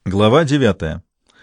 Глава 9.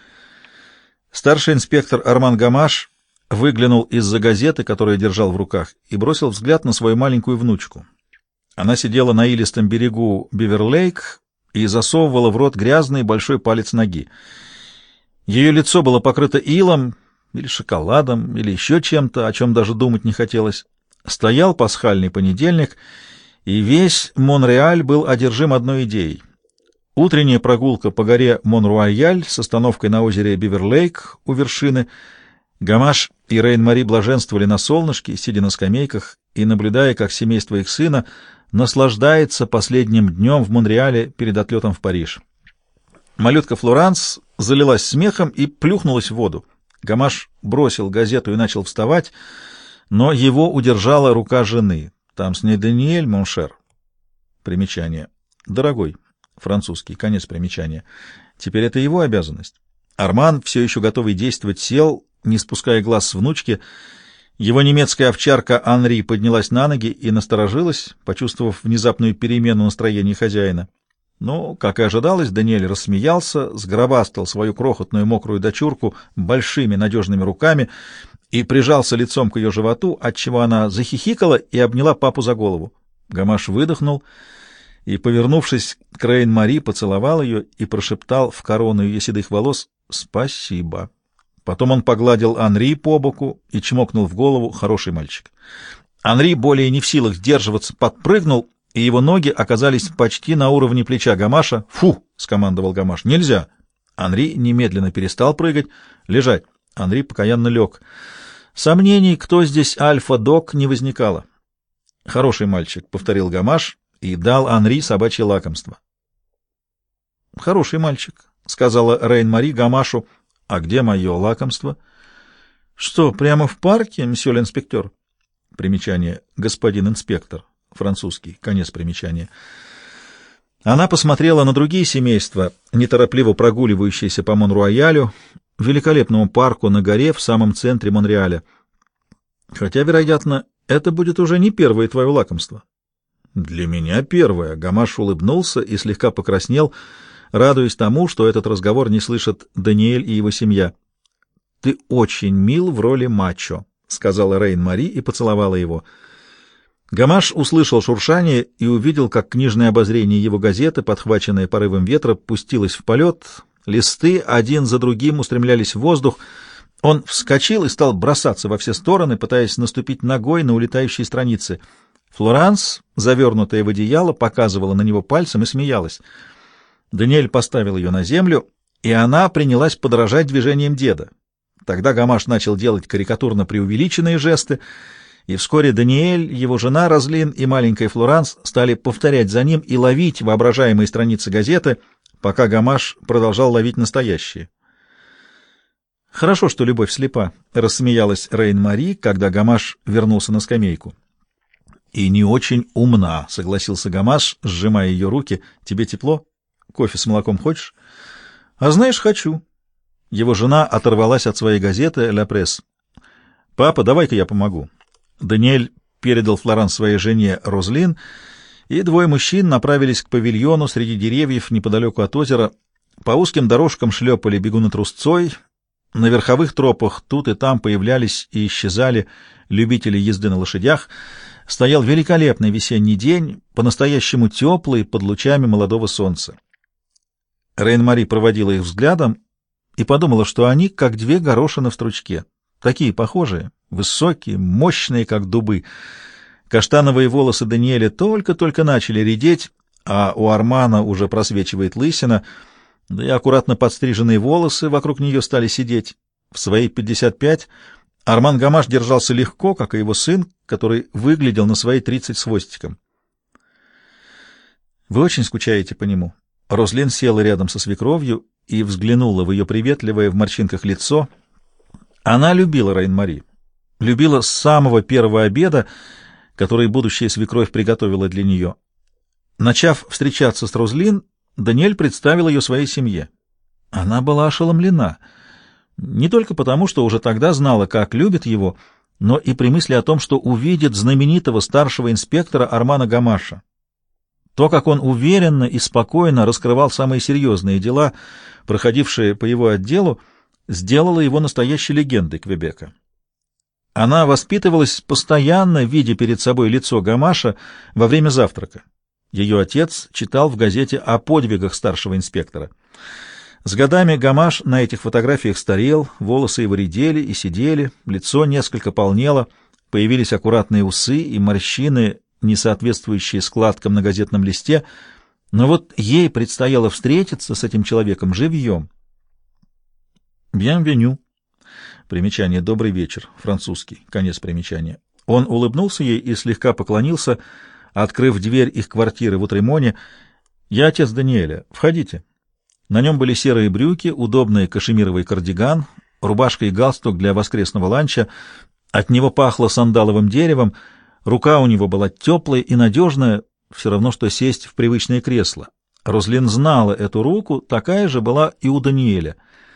Старший инспектор Арман Гамаш выглянул из-за газеты, которую держал в руках, и бросил взгляд на свою маленькую внучку. Она сидела на илистом берегу Биверлейк и засовывала в рот грязный большой палец ноги. Ее лицо было покрыто илом или шоколадом, или еще чем-то, о чем даже думать не хотелось. Стоял пасхальный понедельник, и весь Монреаль был одержим одной идеей. Утренняя прогулка по горе Мон-Руайяль с остановкой на озере Биверлейк у вершины. Гамаш и Рейн-Мари блаженствовали на солнышке, сидя на скамейках и наблюдая, как семейство их сына наслаждается последним днем в Монреале перед отлетом в Париж. Малютка Флоранс залилась смехом и плюхнулась в воду. Гамаш бросил газету и начал вставать, но его удержала рука жены. «Там с ней Даниэль, моншер». Примечание. «Дорогой». Французский. Конец примечания. Теперь это его обязанность. Арман, все еще готовый действовать, сел, не спуская глаз с внучки. Его немецкая овчарка Анри поднялась на ноги и насторожилась, почувствовав внезапную перемену настроения хозяина. Но, как и ожидалось, Даниэль рассмеялся, сгробастал свою крохотную мокрую дочурку большими надежными руками и прижался лицом к ее животу, отчего она захихикала и обняла папу за голову. Гамаш выдохнул и, повернувшись к Рейн-Мари, поцеловал ее и прошептал в корону ее седых волос «Спасибо». Потом он погладил Анри по боку и чмокнул в голову. Хороший мальчик. Анри, более не в силах сдерживаться, подпрыгнул, и его ноги оказались почти на уровне плеча Гамаша. «Фу!» — скомандовал Гамаш. «Нельзя!» Анри немедленно перестал прыгать. «Лежать!» Анри покаянно лег. Сомнений, кто здесь альфа-дог, не возникало. «Хороший мальчик», — повторил Гамаш и дал Анри собачье лакомство. «Хороший мальчик», — сказала Рейн-Мари Гамашу. «А где мое лакомство?» «Что, прямо в парке, мсье l'inspecteur?» Примечание. «Господин инспектор». Французский. Конец примечания. Она посмотрела на другие семейства, неторопливо прогуливающиеся по Мон-Руайялю, великолепному парку на горе в самом центре Монреаля. «Хотя, вероятно, это будет уже не первое твое лакомство». «Для меня первое». Гамаш улыбнулся и слегка покраснел, радуясь тому, что этот разговор не слышат Даниэль и его семья. «Ты очень мил в роли мачо», — сказала Рейн-Мари и поцеловала его. Гамаш услышал шуршание и увидел, как книжное обозрение его газеты, подхваченное порывом ветра, пустилось в полет. Листы один за другим устремлялись в воздух. Он вскочил и стал бросаться во все стороны, пытаясь наступить ногой на улетающие страницы. Флоранс, завернутая в одеяло, показывала на него пальцем и смеялась. Даниэль поставил ее на землю, и она принялась подражать движениям деда. Тогда Гамаш начал делать карикатурно преувеличенные жесты, и вскоре Даниэль, его жена Розлин и маленькая Флоранс стали повторять за ним и ловить воображаемые страницы газеты, пока Гамаш продолжал ловить настоящие. «Хорошо, что любовь слепа», — рассмеялась Рейн-Мари, когда Гамаш вернулся на скамейку. «И не очень умна», — согласился Гамаш, сжимая ее руки. «Тебе тепло? Кофе с молоком хочешь?» «А знаешь, хочу». Его жена оторвалась от своей газеты «Ля Пресс». «Папа, давай-ка я помогу». Даниэль передал Флоранс своей жене Розлин, и двое мужчин направились к павильону среди деревьев неподалеку от озера. По узким дорожкам шлепали бегуны трусцой. На верховых тропах тут и там появлялись и исчезали любители езды на лошадях. Стоял великолепный весенний день, по-настоящему теплый, под лучами молодого солнца. Рейн-Мари проводила их взглядом и подумала, что они как две горошины в стручке. Такие похожие, высокие, мощные, как дубы. Каштановые волосы Даниэля только-только начали редеть, а у Армана уже просвечивает лысина, да и аккуратно подстриженные волосы вокруг нее стали сидеть. В свои 55 Арман Гамаш держался легко, как и его сын, который выглядел на свои 30 с хвостиком. «Вы очень скучаете по нему?» Розлин села рядом со свекровью и взглянула в ее приветливое в морщинках лицо. Она любила Рейн-Мари. Любила с самого первого обеда, который будущая свекровь приготовила для нее. Начав встречаться с Розлин, Даниэль представил ее своей семье. Она была ошеломлена. Не только потому, что уже тогда знала, как любит его, но и при мысли о том, что увидит знаменитого старшего инспектора Армана Гамаша. То, как он уверенно и спокойно раскрывал самые серьезные дела, проходившая по его отделу, сделала его настоящей легендой Квебека. Она воспитывалась постоянно, видя перед собой лицо Гамаша во время завтрака. Ее отец читал в газете о подвигах старшего инспектора. С годами Гамаш на этих фотографиях старел, волосы его редели и сидели, лицо несколько полнело, появились аккуратные усы и морщины, не соответствующие складкам на газетном листе, но вот ей предстояло встретиться с этим человеком живьем. «Bienvenue». Примечание «Добрый вечер», французский, конец примечания. Он улыбнулся ей и слегка поклонился, открыв дверь их квартиры в Утремоне. «Я отец Даниэля. Входите». На нем были серые брюки, удобный кашемировый кардиган, рубашка и галстук для воскресного ланча. От него пахло сандаловым деревом, рука у него была теплая и надежная, все равно, что сесть в привычное кресло. Розлин знала эту руку, такая же была и у Даниэля.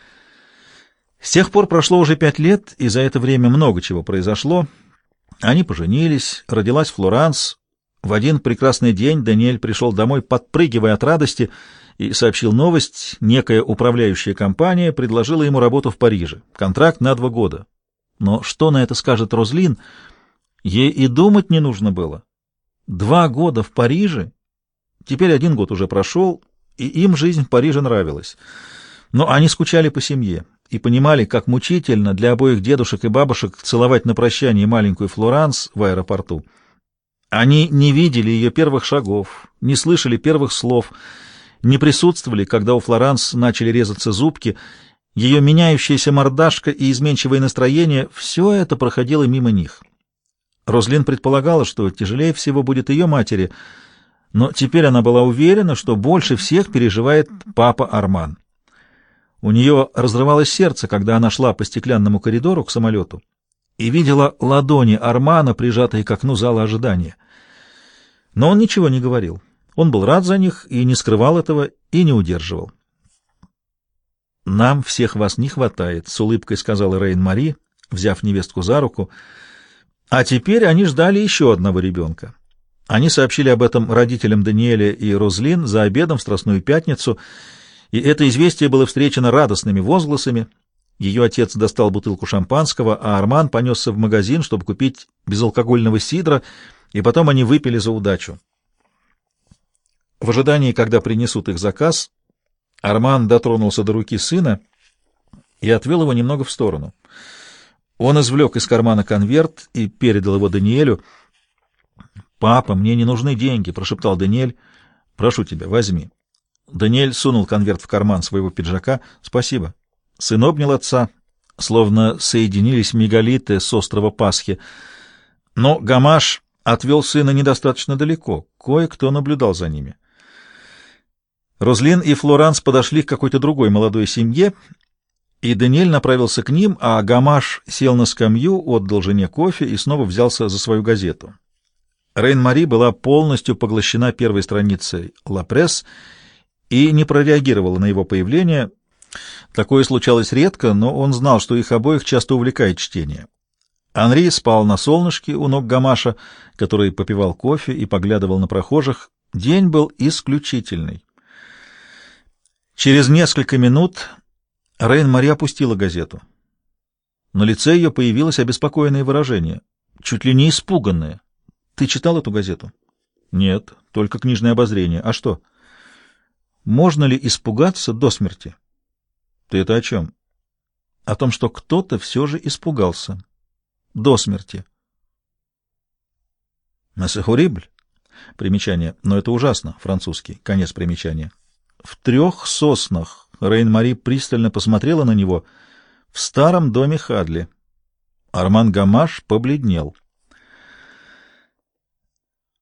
С тех пор прошло уже 5 лет, и за это время много чего произошло. Они поженились, родилась Флоранс. В один прекрасный день Даниэль пришел домой, подпрыгивая от радости, и сообщил новость: некая управляющая компания предложила ему работу в Париже, контракт на 2 года. Но что на это скажет Розлин? Ей и думать не нужно было. 2 года в Париже? Теперь 1 год уже прошел, и им жизнь в Париже нравилась. Но они скучали по семье и понимали, как мучительно для обоих дедушек и бабушек целовать на прощание маленькую Флоранс в аэропорту. Они не видели ее первых шагов, не слышали первых слов, не присутствовали, когда у Флоранс начали резаться зубки. Ее меняющаяся мордашка и изменчивое настроение — все это проходило мимо них. Розлин предполагала, что тяжелее всего будет ее матери, но теперь она была уверена, что больше всех переживает папа Арман. У нее разрывалось сердце, когда она шла по стеклянному коридору к самолету и видела ладони Армана, прижатые к окну зала ожидания. Но он ничего не говорил. Он был рад за них и не скрывал этого, и не удерживал. «Нам всех вас не хватает», — с улыбкой сказала Рейн-Мари, взяв невестку за руку. А теперь они ждали еще одного ребенка. Они сообщили об этом родителям Даниэля и Розлин за обедом в Страстную пятницу, и это известие было встречено радостными возгласами. Ее отец достал бутылку шампанского, а Арман понесся в магазин, чтобы купить безалкогольного сидра, и потом они выпили за удачу. В ожидании, когда принесут их заказ, Арман дотронулся до руки сына и отвел его немного в сторону. Он извлек из кармана конверт и передал его Даниэлю. «Папа, мне не нужны деньги», — прошептал Даниэль. «Прошу тебя, возьми». Даниэль сунул конверт в карман своего пиджака. «Спасибо». Сын обнял отца, словно соединились мегалиты с острова Пасхи. Но Гамаш отвел сына недостаточно далеко. Кое-кто наблюдал за ними. Розлин и Флоранс подошли к какой-то другой молодой семье, и Даниэль направился к ним, а Гамаш сел на скамью, отдал жене кофе и снова взялся за свою газету. Рейн-Мари была полностью поглощена первой страницей «Ла Пресс» и не прореагировала на его появление. Такое случалось редко, но он знал, что их обоих часто увлекает чтение. Анри спал на солнышке у ног Гамаша, который попивал кофе и поглядывал на прохожих. День был исключительный. Через несколько минут Рейн-Мари опустила газету. На лице ее появилось обеспокоенное выражение, чуть ли не испуганное. «Ты читал эту газету?» «Нет, только книжное обозрение. А что?» «Можно ли испугаться до смерти?» «Ты это о чем?» «О том, что кто-то все же испугался. До смерти». «C'est horrible». Примечание. «Но это ужасно». Французский. Конец примечания. В 3 соснах. Рейн-Мари пристально посмотрела на него. В старом доме Хадли. Арман Гамаш побледнел.